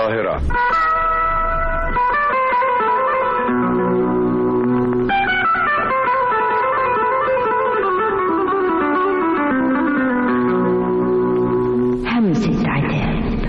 القاهرة. همسة عتاب.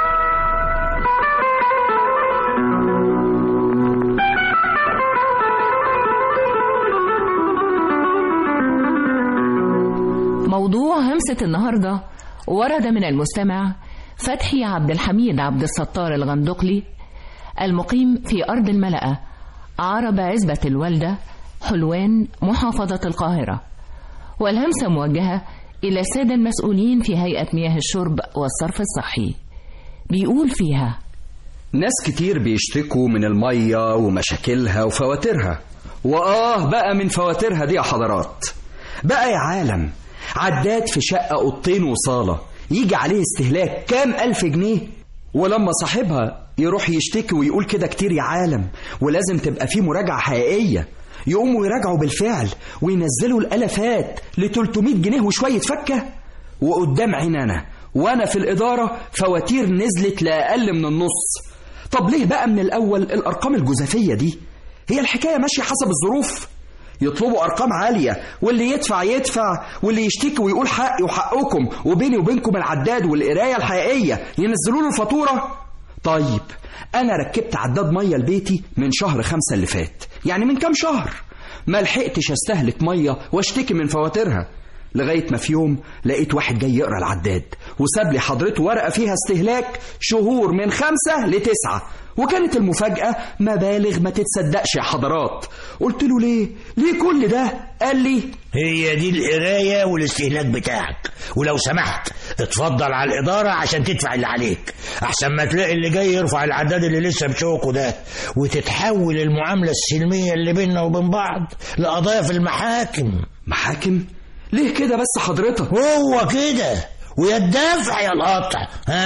موضوع همسة النهاردة ورد من المستمع فتحي عبد الحميد عبد الستار الغندقلي المقيم في أرض الملأة عرب عزبة الوالدة حلوان محافظة القاهرة، والهمسة موجهة إلى السادة المسؤولين في هيئة مياه الشرب والصرف الصحي. بيقول فيها: ناس كتير بيشتكوا من المية ومشاكلها وفواترها، بقى من فواترها دي يا حضرات. بقى يا عالم عداد في شقة أوضتين وصالة يجي عليه استهلاك كام ألف جنيه، ولما صاحبها يروح يشتكي ويقول كده كتير يا عالم ولازم تبقى فيه مراجعة حقيقية، يقوموا يراجعوا بالفعل وينزلوا الألفات ل300 جنيه وشوية فكة، وقدام عيننا وأنا في الإدارة فواتير نزلت لأقل من النص. طب ليه بقى من الأول الأرقام الجزافية دي؟ هي الحكاية ماشية حسب الظروف؟ يطلبوا أرقام عالية واللي يدفع واللي يشتكي ويقول حقي وحقكم وبيني وبينكم العداد والقراية الحقيقية ينزلوا له الفاتورة. طيب أنا ركبت عداد مية لبيتي من شهر 5 اللي فات، يعني من كام شهر، ما لحقتش استهلك مية واشتكي من فواترها، لغاية ما في يوم لقيت واحد جاي يقرأ العداد وساب لي حضرته ورقة فيها استهلاك شهور من 5 ل9، وكانت المفاجأة مبالغ ما تتصدقش يا حضرات. قلت له ليه كل ده؟ قال لي هي دي القراية والاستهلاك بتاعك، ولو سمحت اتفضل على الإدارة عشان تدفع اللي عليك، أحسن ما تلاقي اللي جاي يرفع العداد اللي لسه بشوكه ده وتتحول المعاملة السلمية اللي بيننا وبين بعض لقضايا في المحاكم. محاكم؟ ليه كده بس حضرتك؟ هو كده، ويا الدفع يا القطع.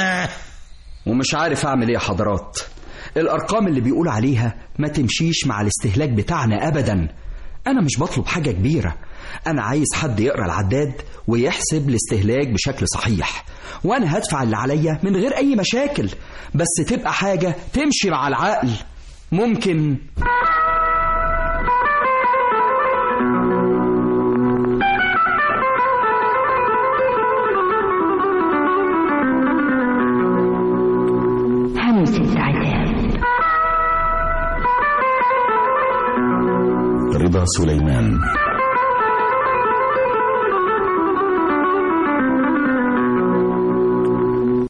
ومش عارف أعمل إيه يا حضرات. الأرقام اللي بيقول عليها ما تمشيش مع الاستهلاك بتاعنا أبدا. أنا مش بطلب حاجة كبيرة، أنا عايز حد يقرأ العداد ويحسب الاستهلاك بشكل صحيح، وأنا هدفع اللي عليا من غير أي مشاكل، بس تبقى حاجة تمشي مع العقل. ممكن همسة عتاب. رضا سليمان.